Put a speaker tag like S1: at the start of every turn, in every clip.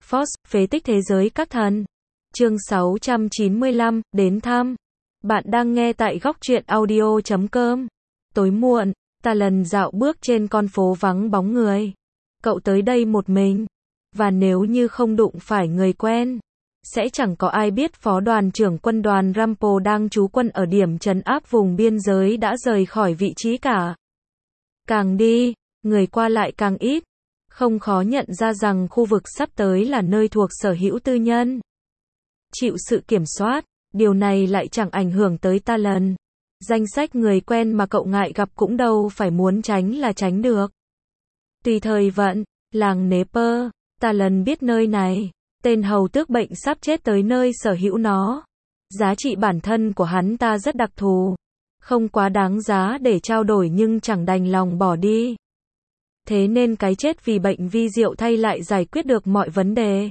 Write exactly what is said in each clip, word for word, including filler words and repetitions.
S1: Fox, phế tích thế giới các thần. Chương sáu trăm chín mươi lăm, đến thăm. Bạn đang nghe tại góc truyện audio chấm com. Tối muộn, ta lần dạo bước trên con phố vắng bóng người. Cậu tới đây một mình. Và nếu như không đụng phải người quen, sẽ chẳng có ai biết phó đoàn trưởng quân đoàn Rampo đang trú quân ở điểm trấn áp vùng biên giới đã rời khỏi vị trí cả. Càng đi, người qua lại càng ít. Không khó nhận ra rằng khu vực sắp tới là nơi thuộc sở hữu tư nhân. Chịu sự kiểm soát, điều này lại chẳng ảnh hưởng tới ta lần. Danh sách người quen mà cậu ngại gặp cũng đâu phải muốn tránh là tránh được. Tùy thời vận, làng Nế Pơ, ta lần biết nơi này. Tên hầu tước bệnh sắp chết tới nơi sở hữu nó. Giá trị bản thân của hắn ta rất đặc thù. Không quá đáng giá để trao đổi nhưng chẳng đành lòng bỏ đi. Thế nên cái chết vì bệnh vi rượu thay lại giải quyết được mọi vấn đề.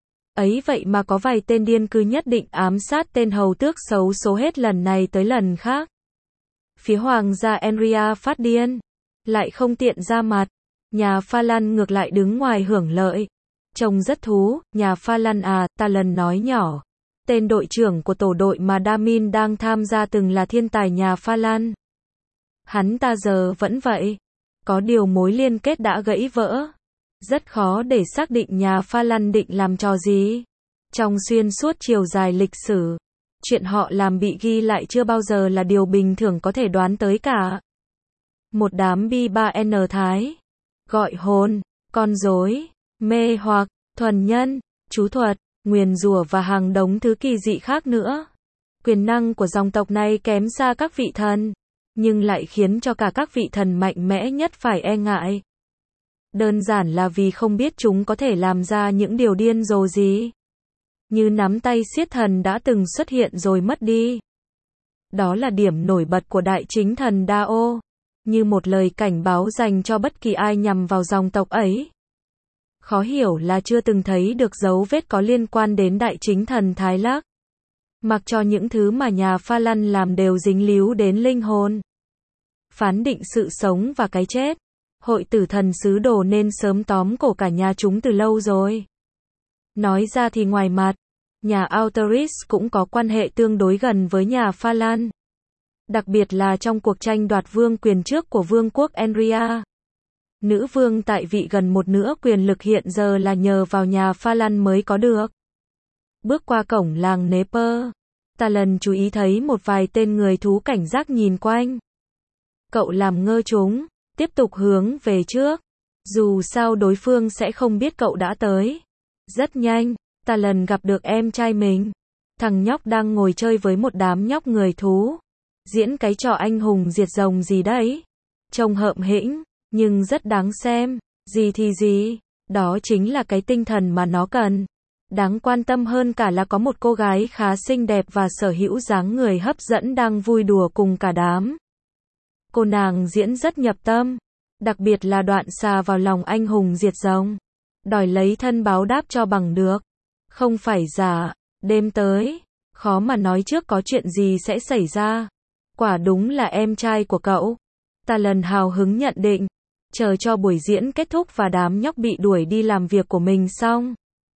S1: Ấy vậy mà có vài tên điên cư nhất định ám sát tên hầu tước xấu số hết lần này tới lần khác. Phía hoàng gia Enria phát điên. Lại không tiện ra mặt. Nhà Pha Lan ngược lại đứng ngoài hưởng lợi. Trông rất thú, nhà Pha Lan à, ta lần nói nhỏ. Tên đội trưởng của tổ đội mà Damin đang tham gia từng là thiên tài nhà Pha Lan. Hắn ta giờ vẫn vậy. Có điều mối liên kết đã gãy vỡ. Rất khó để xác định nhà Pha Lan định làm trò gì. Trong xuyên suốt chiều dài lịch sử, chuyện họ làm bị ghi lại chưa bao giờ là điều bình thường có thể đoán tới cả. Một đám bi ba N Thái. Gọi hồn, con rối, mê hoặc, thuần nhân, chú thuật, nguyền rủa và hàng đống thứ kỳ dị khác nữa. Quyền năng của dòng tộc này kém xa các vị thần, nhưng lại khiến cho cả các vị thần mạnh mẽ nhất phải e ngại. Đơn giản là vì không biết chúng có thể làm ra những điều điên rồ gì. Như nắm tay siết thần đã từng xuất hiện rồi mất đi. Đó là điểm nổi bật của đại chính thần Dao. Như một lời cảnh báo dành cho bất kỳ ai nhằm vào dòng tộc ấy. Khó hiểu là chưa từng thấy được dấu vết có liên quan đến đại chính thần Thái Lắc. Mặc cho những thứ mà nhà Pha Lan làm đều dính líu đến linh hồn. Phán định sự sống và cái chết. Hội tử thần sứ đồ nên sớm tóm cổ cả nhà chúng từ lâu rồi. Nói ra thì ngoài mặt, nhà Autoris cũng có quan hệ tương đối gần với nhà Pha Lan. Đặc biệt là trong cuộc tranh đoạt vương quyền trước của vương quốc Enria. Nữ vương tại vị gần một nửa quyền lực hiện giờ là nhờ vào nhà Pha Lan mới có được. Bước qua cổng làng Nế Pơ, ta lần chú ý thấy một vài tên người thú cảnh giác nhìn quanh. Cậu làm ngơ chúng, tiếp tục hướng về trước. Dù sao đối phương sẽ không biết cậu đã tới. Rất nhanh, ta lần gặp được em trai mình. Thằng nhóc đang ngồi chơi với một đám nhóc người thú. Diễn cái trò anh hùng diệt rồng gì đấy. Trông hợm hĩnh, nhưng rất đáng xem. Gì thì gì, đó chính là cái tinh thần mà nó cần. Đáng quan tâm hơn cả là có một cô gái khá xinh đẹp và sở hữu dáng người hấp dẫn đang vui đùa cùng cả đám. Cô nàng diễn rất nhập tâm. Đặc biệt là đoạn xà vào lòng anh hùng diệt rồng. Đòi lấy thân báo đáp cho bằng được. Không phải giả, đêm tới. Khó mà nói trước có chuyện gì sẽ xảy ra. Quả đúng là em trai của cậu. Ta lần hào hứng nhận định. Chờ cho buổi diễn kết thúc và đám nhóc bị đuổi đi làm việc của mình xong.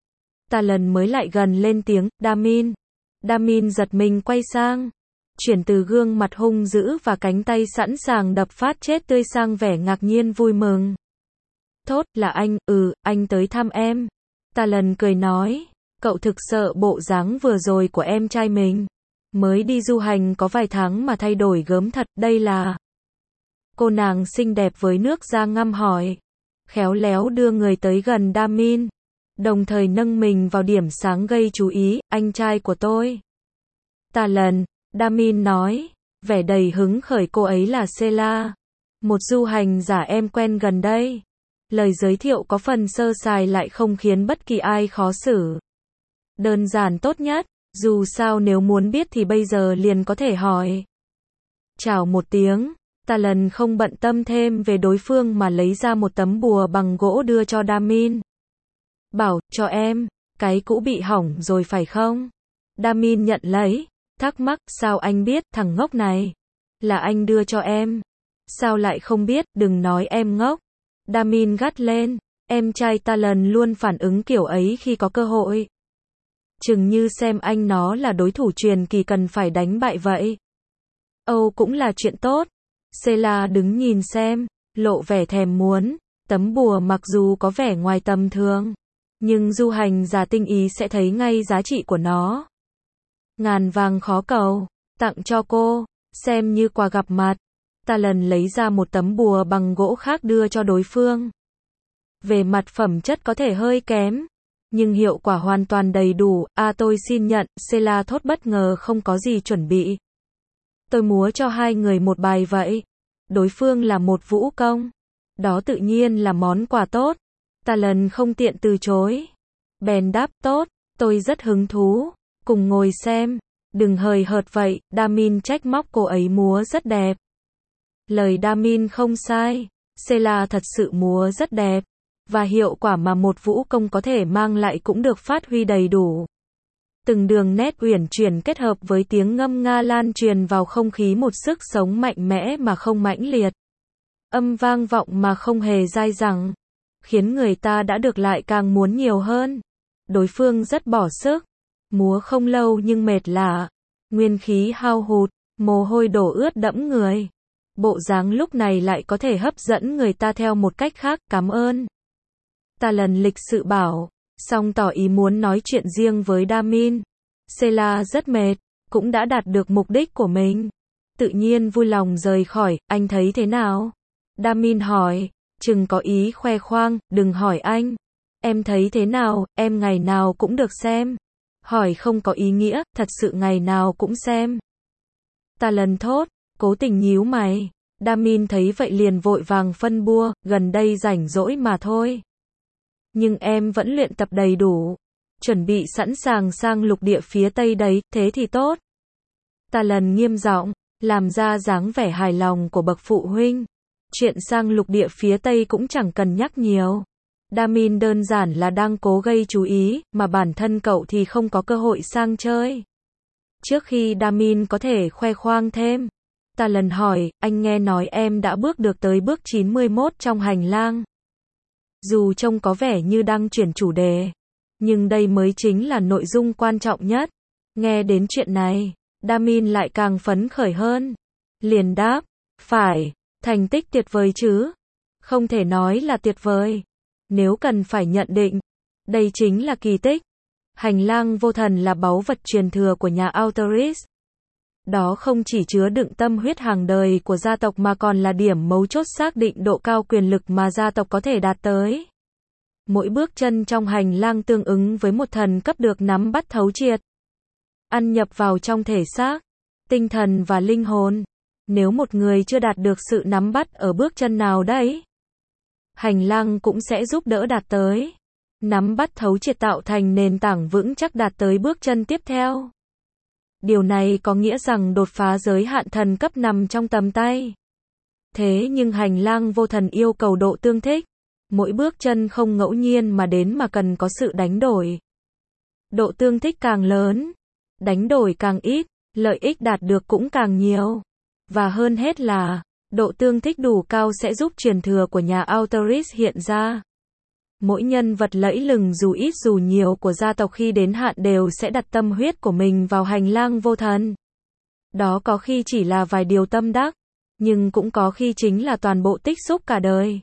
S1: Ta lần mới lại gần lên tiếng, Damin. Damin giật mình quay sang. Chuyển từ gương mặt hung dữ và cánh tay sẵn sàng đập phát chết tươi sang vẻ ngạc nhiên vui mừng. Thốt là anh, ừ, anh tới thăm em. Ta lần cười nói, cậu thực sợ bộ dáng vừa rồi của em trai mình. Mới đi du hành có vài tháng mà thay đổi gớm thật, đây là... Cô nàng xinh đẹp với nước da ngăm hỏi. Khéo léo đưa người tới gần Damin. Đồng thời nâng mình vào điểm sáng gây chú ý, anh trai của tôi. Ta lần, Damin nói, vẻ đầy hứng khởi cô ấy là Sela. Một du hành giả em quen gần đây. Lời giới thiệu có phần sơ sài lại không khiến bất kỳ ai khó xử. Đơn giản tốt nhất, dù sao nếu muốn biết thì bây giờ liền có thể hỏi. Chào một tiếng, ta lần không bận tâm thêm về đối phương mà lấy ra một tấm bùa bằng gỗ đưa cho Damin. Bảo, cho em, cái cũ bị hỏng rồi phải không? Damin nhận lấy, thắc mắc, sao anh biết, thằng ngốc này? Là anh đưa cho em. Sao lại không biết, đừng nói em ngốc. Damin gắt lên, Em trai ta lần luôn phản ứng kiểu ấy khi có cơ hội. Chừng như xem anh nó là đối thủ truyền kỳ cần phải đánh bại vậy. Âu cũng là chuyện tốt. Sela đứng nhìn xem, lộ vẻ thèm muốn. Tấm bùa mặc dù có vẻ ngoài tầm thường, nhưng du hành giả tinh ý sẽ thấy ngay giá trị của nó. Ngàn vàng khó cầu, tặng cho cô, xem như quà gặp mặt. Ta lần lấy ra một tấm bùa bằng gỗ khác đưa cho đối phương. Về mặt phẩm chất có thể hơi kém, nhưng hiệu quả hoàn toàn đầy đủ. À tôi xin nhận, Sela thốt bất ngờ không có gì chuẩn bị. Tôi múa cho hai người một bài vậy. Đối phương là một vũ công. Đó tự nhiên là món quà tốt. Ta lần không tiện từ chối. Bèn đáp tốt, tôi rất hứng thú. Cùng ngồi xem. Đừng hời hợt vậy, Damin trách móc cô ấy múa rất đẹp. Lời Damin không sai. Sela thật sự múa rất đẹp. Và hiệu quả mà một vũ công có thể mang lại cũng được phát huy đầy đủ. Từng đường nét uyển chuyển kết hợp với tiếng ngâm nga lan truyền vào không khí một sức sống mạnh mẽ mà không mãnh liệt. Âm vang vọng mà không hề dai dẳng, khiến người ta đã được lại càng muốn nhiều hơn. Đối phương rất bỏ sức, múa không lâu nhưng mệt lả, nguyên khí hao hụt, mồ hôi đổ ướt đẫm người. Bộ dáng lúc này lại có thể hấp dẫn người ta theo một cách khác. Cảm ơn. Ta lần lịch sự bảo, song tỏ ý muốn nói chuyện riêng với Damin. Sela rất mệt, cũng đã đạt được mục đích của mình. Tự nhiên vui lòng rời khỏi. Anh thấy thế nào? Damin hỏi, chừng có ý khoe khoang. Đừng hỏi anh. Em thấy thế nào? Em ngày nào cũng được xem. Hỏi không có ý nghĩa, thật sự ngày nào cũng xem. Ta lần thốt, cố tình nhíu mày. Damin thấy vậy liền vội vàng phân bua, gần đây rảnh rỗi mà thôi. Nhưng em vẫn luyện tập đầy đủ. Chuẩn bị sẵn sàng sang lục địa phía Tây đấy, thế thì tốt. Ta lần nghiêm giọng, làm ra dáng vẻ hài lòng của bậc phụ huynh. Chuyện sang lục địa phía Tây cũng chẳng cần nhắc nhiều. Damin đơn giản là đang cố gây chú ý, mà bản thân cậu thì không có cơ hội sang chơi. Trước khi Damin có thể khoe khoang thêm, ta lần hỏi, anh nghe nói em đã bước được tới bước chín mươi mốt trong hành lang. Dù trông có vẻ như đang chuyển chủ đề, nhưng đây mới chính là nội dung quan trọng nhất. Nghe đến chuyện này, Damin lại càng phấn khởi hơn. Liền đáp, phải, thành tích tuyệt vời chứ. Không thể nói là tuyệt vời. Nếu cần phải nhận định, đây chính là kỳ tích. Hành lang vô thần là báu vật truyền thừa của nhà Autoris. Đó không chỉ chứa đựng tâm huyết hàng đời của gia tộc mà còn là điểm mấu chốt xác định độ cao quyền lực mà gia tộc có thể đạt tới. Mỗi bước chân trong hành lang tương ứng với một thần cấp được nắm bắt thấu triệt, ăn nhập vào trong thể xác, tinh thần và linh hồn. Nếu một người chưa đạt được sự nắm bắt ở bước chân nào đấy, hành lang cũng sẽ giúp đỡ đạt tới. Nắm bắt thấu triệt tạo thành nền tảng vững chắc đạt tới bước chân tiếp theo. Điều này có nghĩa rằng đột phá giới hạn thần cấp nằm trong tầm tay. Thế nhưng hành lang vô thần yêu cầu độ tương thích. Mỗi bước chân không ngẫu nhiên mà đến mà cần có sự đánh đổi. Độ tương thích càng lớn, đánh đổi càng ít, lợi ích đạt được cũng càng nhiều. Và hơn hết là, độ tương thích đủ cao sẽ giúp truyền thừa của nhà Autoris hiện ra. Mỗi nhân vật lẫy lừng dù ít dù nhiều của gia tộc khi đến hạn đều sẽ đặt tâm huyết của mình vào hành lang vô thần. Đó có khi chỉ là vài điều tâm đắc, nhưng cũng có khi chính là toàn bộ tích xúc cả đời.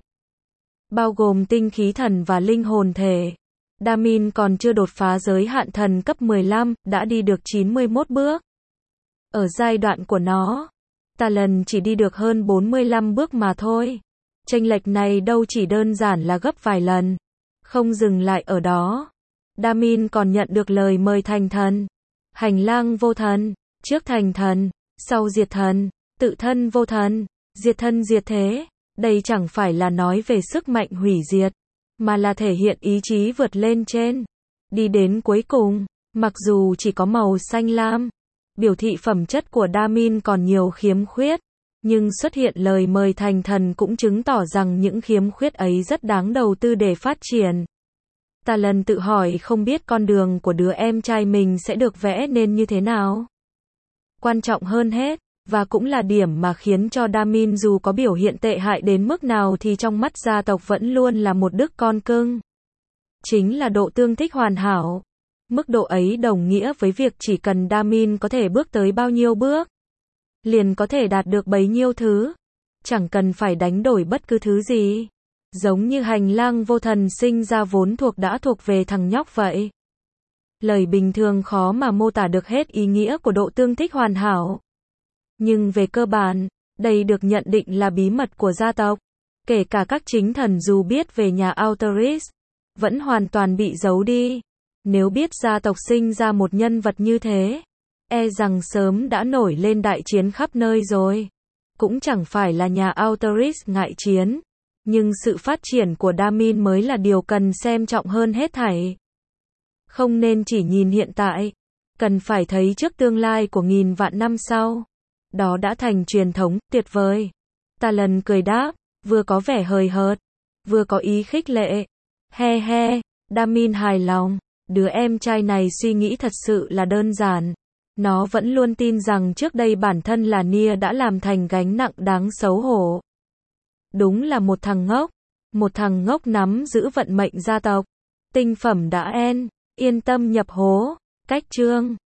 S1: Bao gồm tinh khí thần và linh hồn thể. Damin còn chưa đột phá giới hạn thần cấp mười lăm, đã đi được chín mươi mốt bước. Ở giai đoạn của nó, ta lần chỉ đi được hơn bốn mươi lăm bước mà thôi. Chênh lệch này đâu chỉ đơn giản là gấp vài lần. Không dừng lại ở đó, Damin còn nhận được lời mời thành thần. Hành lang vô thần, trước thành thần, sau diệt thần, tự thân vô thần, diệt thân diệt thế. Đây chẳng phải là nói về sức mạnh hủy diệt, mà là thể hiện ý chí vượt lên trên, đi đến cuối cùng. Mặc dù chỉ có màu xanh lam, biểu thị phẩm chất của Damin còn nhiều khiếm khuyết, nhưng xuất hiện lời mời thành thần cũng chứng tỏ rằng những khiếm khuyết ấy rất đáng đầu tư để phát triển. Ta lần tự hỏi không biết con đường của đứa em trai mình sẽ được vẽ nên như thế nào. Quan trọng hơn hết, và cũng là điểm mà khiến cho Damin dù có biểu hiện tệ hại đến mức nào thì trong mắt gia tộc vẫn luôn là một đứa con cưng. Chính là độ tương thích hoàn hảo. Mức độ ấy đồng nghĩa với việc chỉ cần Damin có thể bước tới bao nhiêu bước, liền có thể đạt được bấy nhiêu thứ. Chẳng cần phải đánh đổi bất cứ thứ gì. Giống như hành lang vô thần sinh ra vốn thuộc đã thuộc về thằng nhóc vậy. Lời bình thường khó mà mô tả được hết ý nghĩa của độ tương thích hoàn hảo. Nhưng về cơ bản, đây được nhận định là bí mật của gia tộc. Kể cả các chính thần dù biết về nhà Alteris, vẫn hoàn toàn bị giấu đi. Nếu biết gia tộc sinh ra một nhân vật như thế, e rằng sớm đã nổi lên đại chiến khắp nơi rồi. Cũng chẳng phải là nhà Alteris ngại chiến, nhưng sự phát triển của Damin mới là điều cần xem trọng hơn hết thảy. Không nên chỉ nhìn hiện tại, cần phải thấy trước tương lai của nghìn vạn năm sau. Đó đã thành truyền thống, tuyệt vời. Talon cười đáp, vừa có vẻ hời hợt, vừa có ý khích lệ. He he, Damin hài lòng, đứa em trai này suy nghĩ thật sự là đơn giản. Nó vẫn luôn tin rằng trước đây bản thân là Nia đã làm thành gánh nặng đáng xấu hổ. Đúng là một thằng ngốc, một thằng ngốc nắm giữ vận mệnh gia tộc. Tinh phẩm đã en, yên tâm nhập hố, cách chương.